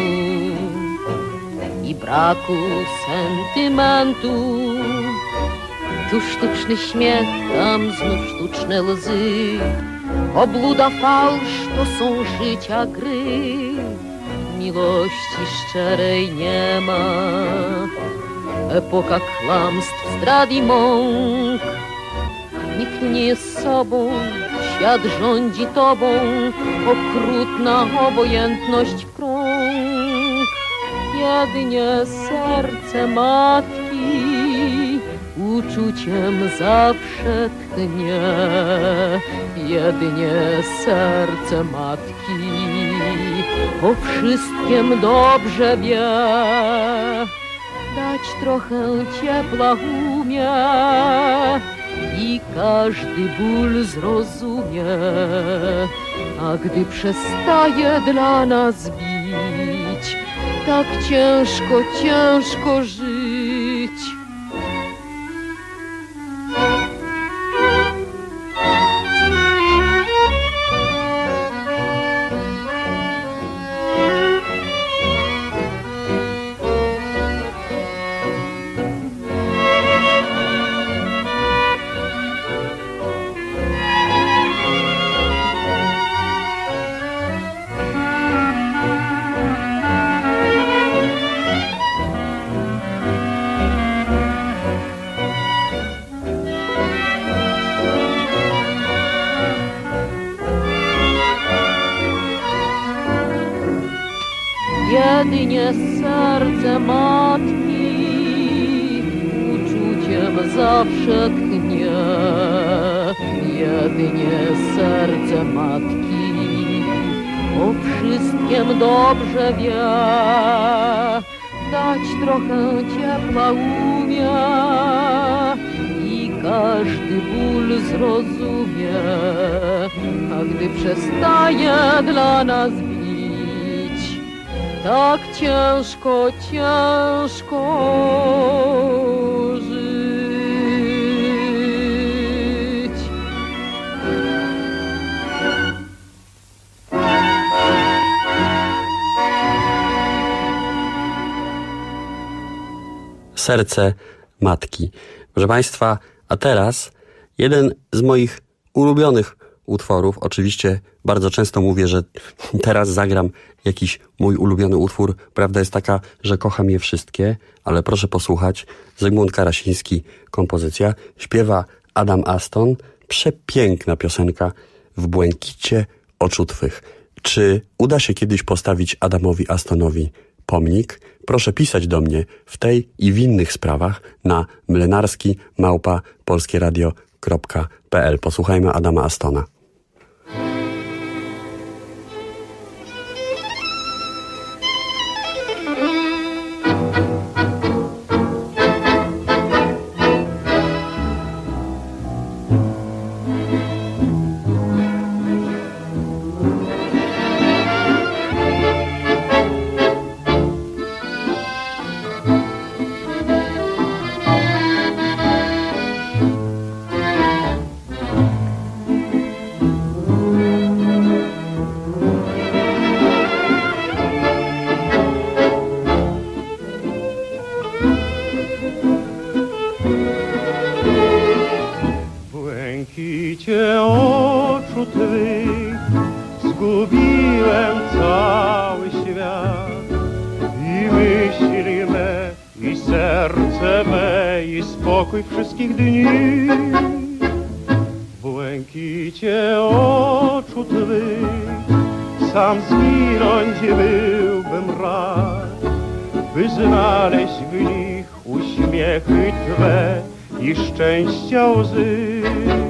i braku sentymentu. Tu sztuczny śmiech, tam znów sztuczne łzy. Obluda, fałsz to są życia gry. Miłości szczerej nie ma. Epoka kłamstw, zdrad i mąk. Nikt nie jest sobą, świat rządzi tobą. Okrutna obojętność w krąg. Jedynie serce matki uczuciem zawsze tchnie. Jedynie serce matki o wszystkim dobrze wie. Dać trochę ciepła umie i każdy ból zrozumie. A gdy przestaje dla nas bić, tak ciężko, ciężko żyć. Jedynie serce matki uczuciem zawsze tchnie. Jedynie serce matki o wszystkim dobrze wie. Dać trochę ciepła umie i każdy ból zrozumie. A gdy przestaje dla nas tak ciężko, ciężko żyć. Serce Matki. Proszę Państwa, a teraz jeden z moich ulubionych utworów. Oczywiście bardzo często mówię, że teraz zagram jakiś mój ulubiony utwór. Prawda jest taka, że kocham je wszystkie, ale proszę posłuchać. Zygmunt Karasiński, kompozycja. Śpiewa Adam Aston. Przepiękna piosenka W błękicie oczu twych. Czy uda się kiedyś postawić Adamowi Astonowi pomnik? Proszę pisać do mnie w tej i w innych sprawach na młynarski małpa polskieradio kropka p l. Posłuchajmy Adama Astona. i serce me, i spokój wszystkich dni. W błękicie oczu twych sam zginąć byłbym rad, by znaleźć w nich uśmiechy Twe i szczęścia łzy.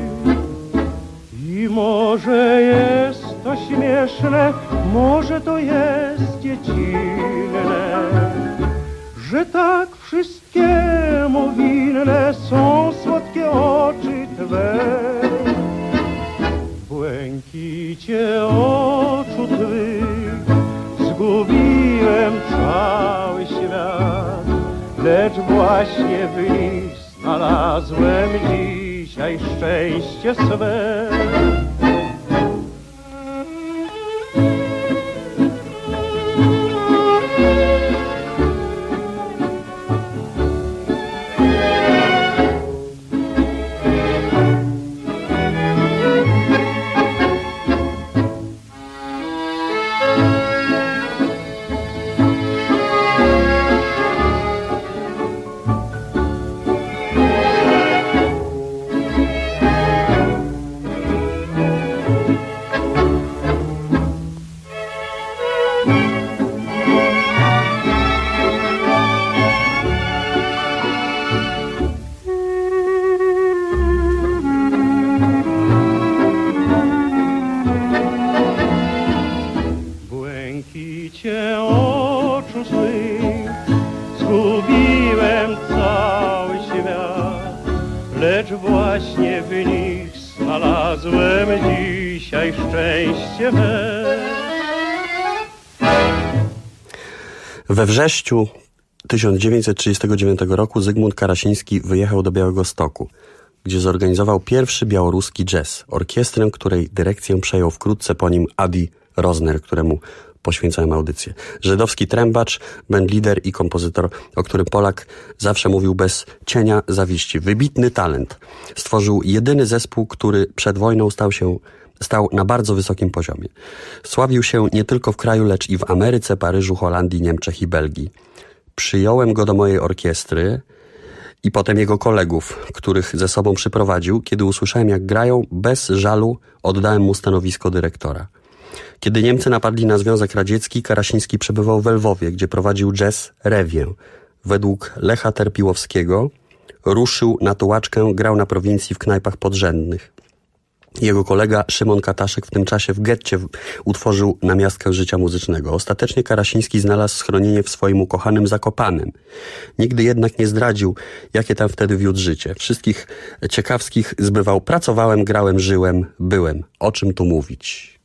I może jest to śmieszne, może to jest dziecinne, że tak wszystkiemu winne są słodkie oczy Twe. W błękicie oczu Twych zgubiłem cały świat, lecz właśnie w nich znalazłem dzisiaj szczęście swe. We wrześniu tysiąc dziewięćset trzydziestego dziewiątego roku Zygmunt Karasiński wyjechał do Białegostoku, gdzie zorganizował pierwszy białoruski jazz, orkiestrę, której dyrekcję przejął wkrótce po nim Adi Rozner, któremu poświęcałem audycję. Żydowski trębacz, bandlider i kompozytor, o którym Polak zawsze mówił bez cienia zawiści. Wybitny talent. Stworzył jedyny zespół, który przed wojną stał się Stał na bardzo wysokim poziomie. Sławił się nie tylko w kraju, lecz i w Ameryce, Paryżu, Holandii, Niemczech i Belgii. Przyjąłem go do mojej orkiestry i potem jego kolegów, których ze sobą przyprowadził. Kiedy usłyszałem, jak grają, bez żalu oddałem mu stanowisko dyrektora. Kiedy Niemcy napadli na Związek Radziecki, Karasiński przebywał w Lwowie, gdzie prowadził jazz Rewię. Według Lecha Terpiłowskiego ruszył na tułaczkę, grał na prowincji w knajpach podrzędnych. Jego kolega Szymon Kataszek w tym czasie w getcie utworzył namiastkę życia muzycznego. Ostatecznie Karasiński znalazł schronienie w swoim ukochanym Zakopanem. Nigdy jednak nie zdradził, jakie tam wtedy wiódł życie. Wszystkich ciekawskich zbywał. Pracowałem, grałem, żyłem, byłem. O czym tu mówić?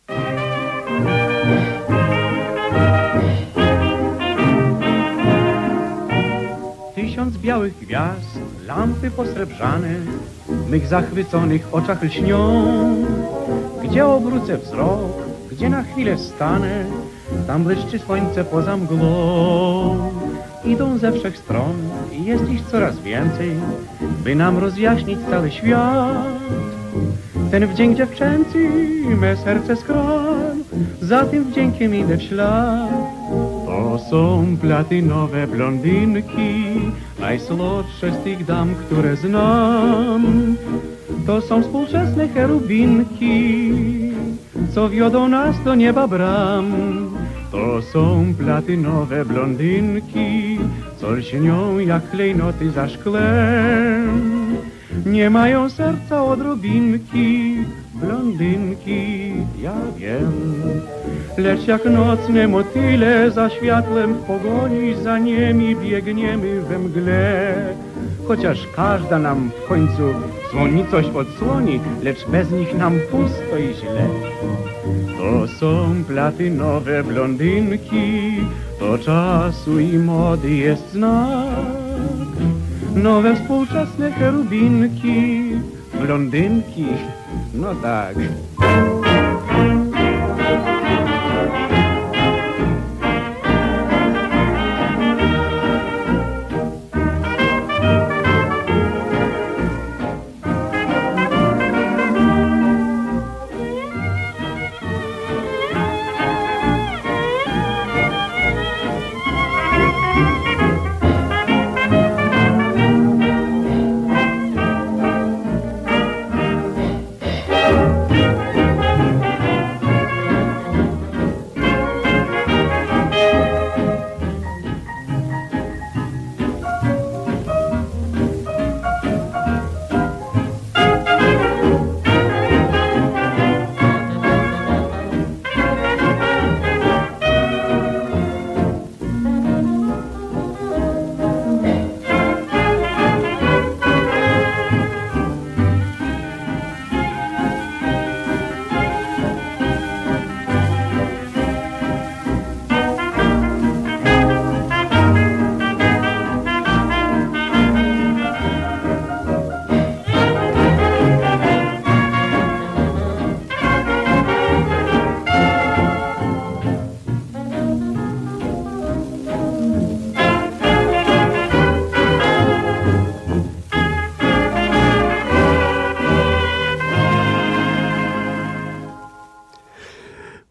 Tysiąc białych gwiazd, lampy posrebrzane, w mych zachwyconych oczach lśnią. Gdzie obrócę wzrok, gdzie na chwilę stanę, tam błyszczy słońce poza mgłą. Idą ze wszech stron i jest ich coraz więcej, by nam rozjaśnić cały świat. Ten wdzięk dziewczęcy me serce skradł, za tym wdziękiem idę w ślad. To są platynowe blondynki, najsłodsze z tych dam, które znam. To są współczesne cherubinki, co wiodą nas do nieba bram. To są platynowe blondynki, co lśnią jak klejnoty za szklem. Nie mają serca odrobinki, blondynki, ja wiem. Lecz jak nocne motyle za światłem w pogoni za niemi biegniemy we mgle. Chociaż każda nam w końcu słoni coś odsłoni, lecz bez nich nam pusto i źle. To są platynowe blondynki, to czasu i mody jest znak. Nowe współczesne cherubinki, blondynki, no tak.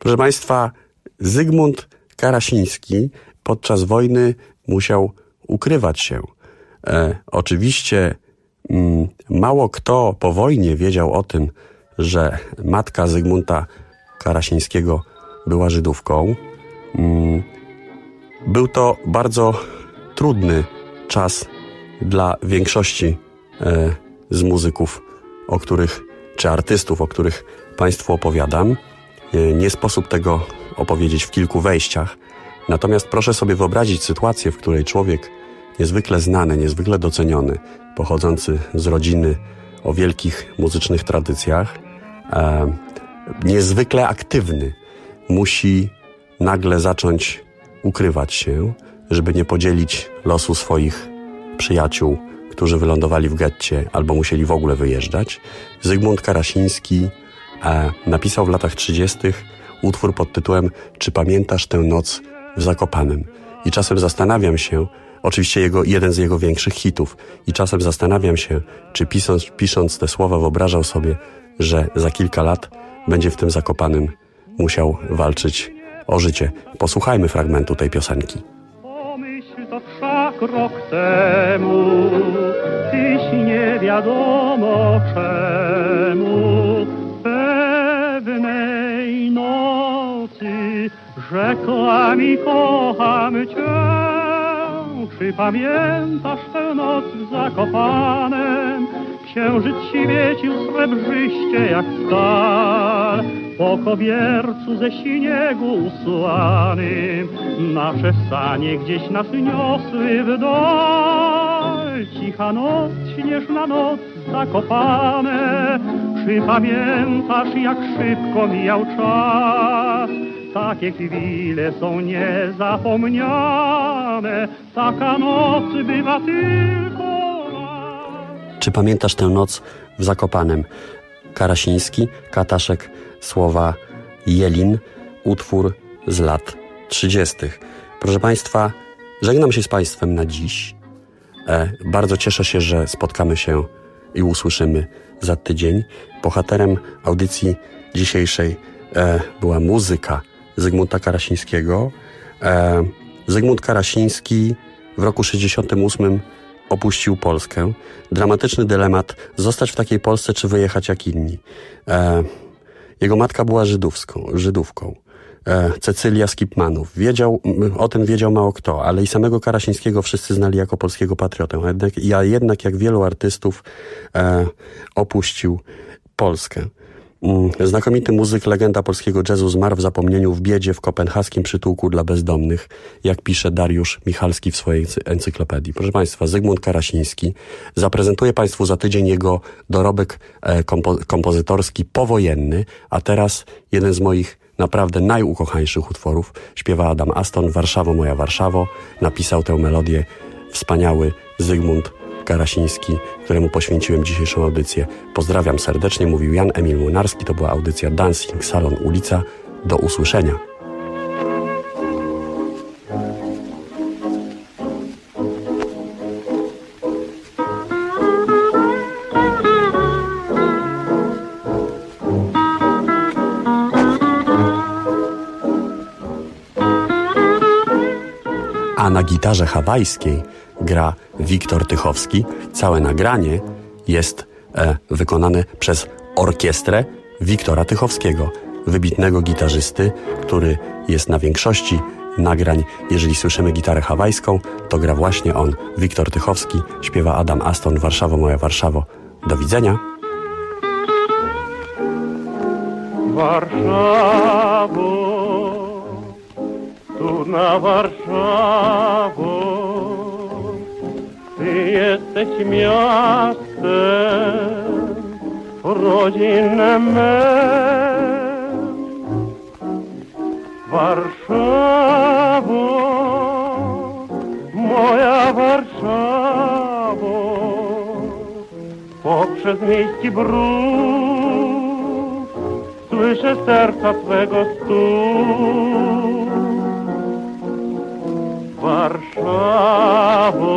Proszę Państwa, Zygmunt Karasiński podczas wojny musiał ukrywać się. E, oczywiście mm, mało kto po wojnie wiedział o tym, że matka Zygmunta Karasińskiego była Żydówką. Mm, był to bardzo trudny czas dla większości e, z muzyków, o których, czy artystów, o których Państwu opowiadam. E, nie sposób tego opowiedzieć w kilku wejściach. Natomiast proszę sobie wyobrazić sytuację, w której człowiek niezwykle znany, niezwykle doceniony, pochodzący z rodziny o wielkich muzycznych tradycjach, e, niezwykle aktywny, musi nagle zacząć ukrywać się, żeby nie podzielić losu swoich przyjaciół, którzy wylądowali w getcie albo musieli w ogóle wyjeżdżać. Zygmunt Karasiński e, napisał w latach trzydziestych utwór pod tytułem Czy pamiętasz tę noc w Zakopanem? I czasem zastanawiam się, oczywiście jego, jeden z jego większych hitów, i czasem zastanawiam się, czy pisząc, pisząc te słowa wyobrażał sobie, że za kilka lat będzie w tym Zakopanem musiał walczyć o życie. Posłuchajmy fragmentu tej piosenki. Pomyśl to wszak rok temu, tyś nie wiadomo czemu, pewnej nocy rzekła mi kocham cię. Czy pamiętasz tę noc w Zakopanem? Księżyc świecił srebrzyście jak stal, po kobiercu ze śniegu usłanym. Nasze sanie gdzieś nas niosły w dal. Cicha noc, śnieżna noc, Zakopane. Czy pamiętasz, jak szybko mijał czas? Takie chwile są niezapomniane. Taka noc bywa tylko. Czy pamiętasz tę noc w Zakopanem? Karasiński, Kataszek, słowa Jelin, utwór z lat trzydziestych. Proszę Państwa, żegnam się z Państwem na dziś. E, bardzo cieszę się, że spotkamy się i usłyszymy za tydzień. Bohaterem audycji dzisiejszej e, była muzyka Zygmunta Karasińskiego. E, Zygmunt Karasiński w roku sześćdziesiątym ósmym opuścił Polskę. Dramatyczny dylemat: zostać w takiej Polsce, czy wyjechać jak inni. E, jego matka była żydówską, Żydówką. E, Cecylia Skipmanów. Wiedział, o tym wiedział mało kto, ale i samego Karasińskiego wszyscy znali jako polskiego patriotę. A jednak, ja jednak jak wielu artystów e, opuścił Polskę. Znakomity muzyk, legenda polskiego jazzu, zmarł w zapomnieniu w biedzie w kopenhaskim przytułku dla bezdomnych, jak pisze Dariusz Michalski w swojej encyklopedii. Proszę Państwa, Zygmunt Karasiński zaprezentuje Państwu za tydzień jego dorobek kompo- kompozytorski powojenny, a teraz jeden z moich naprawdę najukochańszych utworów śpiewa Adam Aston. Warszawo, moja Warszawo. Napisał tę melodię wspaniały Zygmunt Karasiński, któremu poświęciłem dzisiejszą audycję. Pozdrawiam serdecznie, mówił Jan Emil Młynarski. To była audycja Dancing Salon Ulica. Do usłyszenia. A na gitarze hawajskiej gra Wiktor Tychowski. Całe nagranie jest e, wykonane przez orkiestrę Wiktora Tychowskiego, wybitnego gitarzysty, który jest na większości nagrań. Jeżeli słyszymy gitarę hawajską, to gra właśnie on, Wiktor Tychowski. Śpiewa Adam Aston. Warszawo, moja Warszawo. Do widzenia. Warszawo, tu na Warszawo, Ty jesteś miastem rodzinnym mem. Warszawo, moja Warszawo, poprzez miejski brud słyszę serca Twego stół. Warszawo,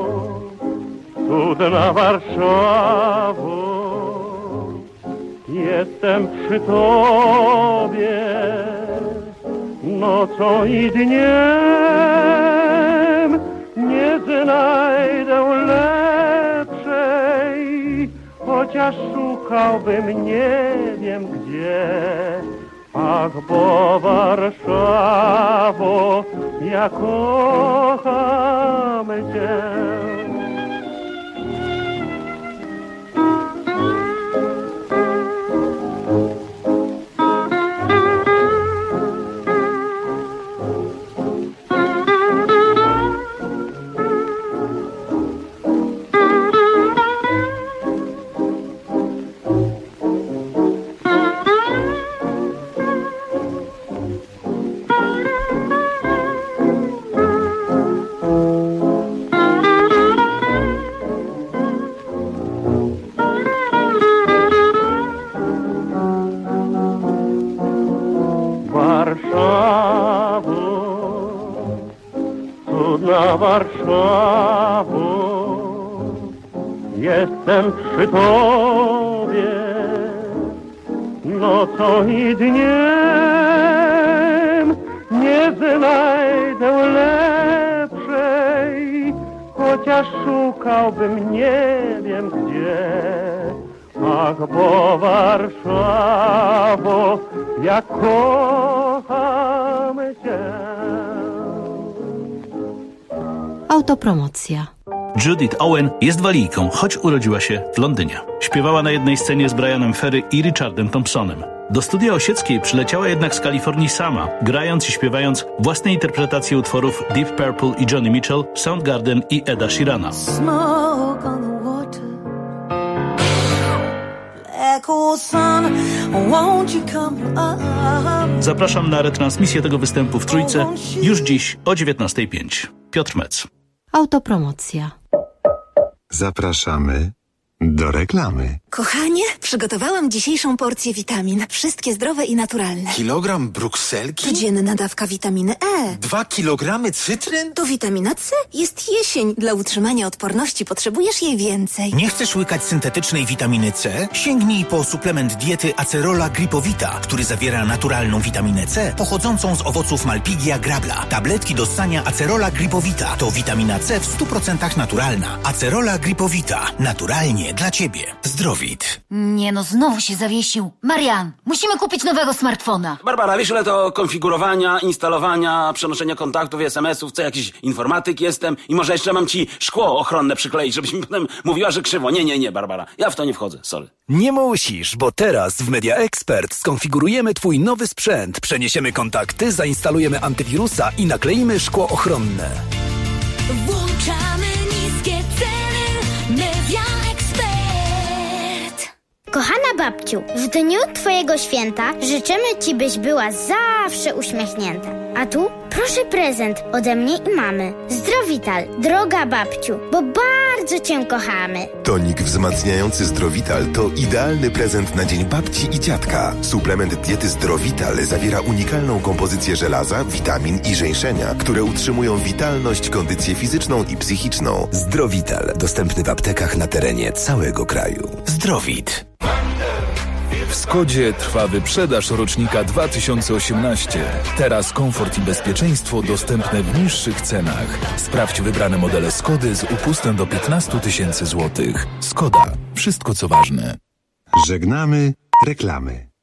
cudna Warszawo, Jestem przy tobie nocą i dniem, nie znajdę lepszej, chociaż szukałbym nie wiem gdzie. Ach, bo Warszawo, ja kocham cię. Warszawo, jestem przy tobie nocą i dniem, nie znajdę lepszej, chociaż szukałbym nie wiem gdzie. Ach, bo Warszawo, ja kocham cię. Autopromocja. Judith Owen jest walijką, choć urodziła się w Londynie. Śpiewała na jednej scenie z Brianem Ferry i Richardem Thompsonem. Do studia Osieckiej przyleciała jednak z Kalifornii sama, grając i śpiewając własne interpretacje utworów Deep Purple i Johnny Mitchell, Soundgarden i Eda Sheerana. Smoke on the water, black old sun, won't you come up? Zapraszam na retransmisję tego występu w Trójce już dziś o dziewiętnasta pięć. Piotr Mec. Autopromocja. Zapraszamy do reklamy. Kochanie, przygotowałam dzisiejszą porcję witamin. Wszystkie zdrowe i naturalne. Kilogram brukselki? Codzienna dawka witaminy E. Dwa kilogramy cytryn? To witamina C. Jest jesień. Dla utrzymania odporności potrzebujesz jej więcej. Nie chcesz łykać syntetycznej witaminy C? Sięgnij po suplement diety Acerola Gripowita, który zawiera naturalną witaminę C pochodzącą z owoców Malpigia grabla. Tabletki do ssania Acerola Gripowita to witamina C w stu procentach naturalna. Acerola Gripowita. Naturalnie dla ciebie. Zdrowit. Nie no, znowu się zawiesił. Marian, musimy kupić nowego smartfona. Barbara, wiesz ile to konfigurowania, instalowania, przenoszenia kontaktów i es em esów, co jakiś informatyk jestem i może jeszcze mam ci szkło ochronne przykleić, żebyś mi potem mówiła, że krzywo. Nie, nie, nie, Barbara, ja w to nie wchodzę, sorry. Nie musisz, bo teraz w Media Expert skonfigurujemy twój nowy sprzęt, przeniesiemy kontakty, zainstalujemy antywirusa i nakleimy szkło ochronne. Włączamy niskie ceny. Media Expert. Kochana babciu, w dniu twojego święta życzymy ci, byś była zawsze uśmiechnięta. A tu proszę prezent ode mnie i mamy. Zdrowital, droga babciu, bo bardzo cię kochamy. Tonik wzmacniający Zdrowital to idealny prezent na dzień babci i dziadka. Suplement diety Zdrowital zawiera unikalną kompozycję żelaza, witamin i żeńszenia, które utrzymują witalność, kondycję fizyczną i psychiczną. Zdrowital, dostępny w aptekach na terenie całego kraju. Zdrowit. W Skodzie trwa wyprzedaż rocznika dwa tysiące osiemnaście. Teraz komfort i bezpieczeństwo dostępne w niższych cenach. Sprawdź wybrane modele Skody z upustem do piętnaście tysięcy złotych. Skoda. Wszystko co ważne. Żegnamy reklamy.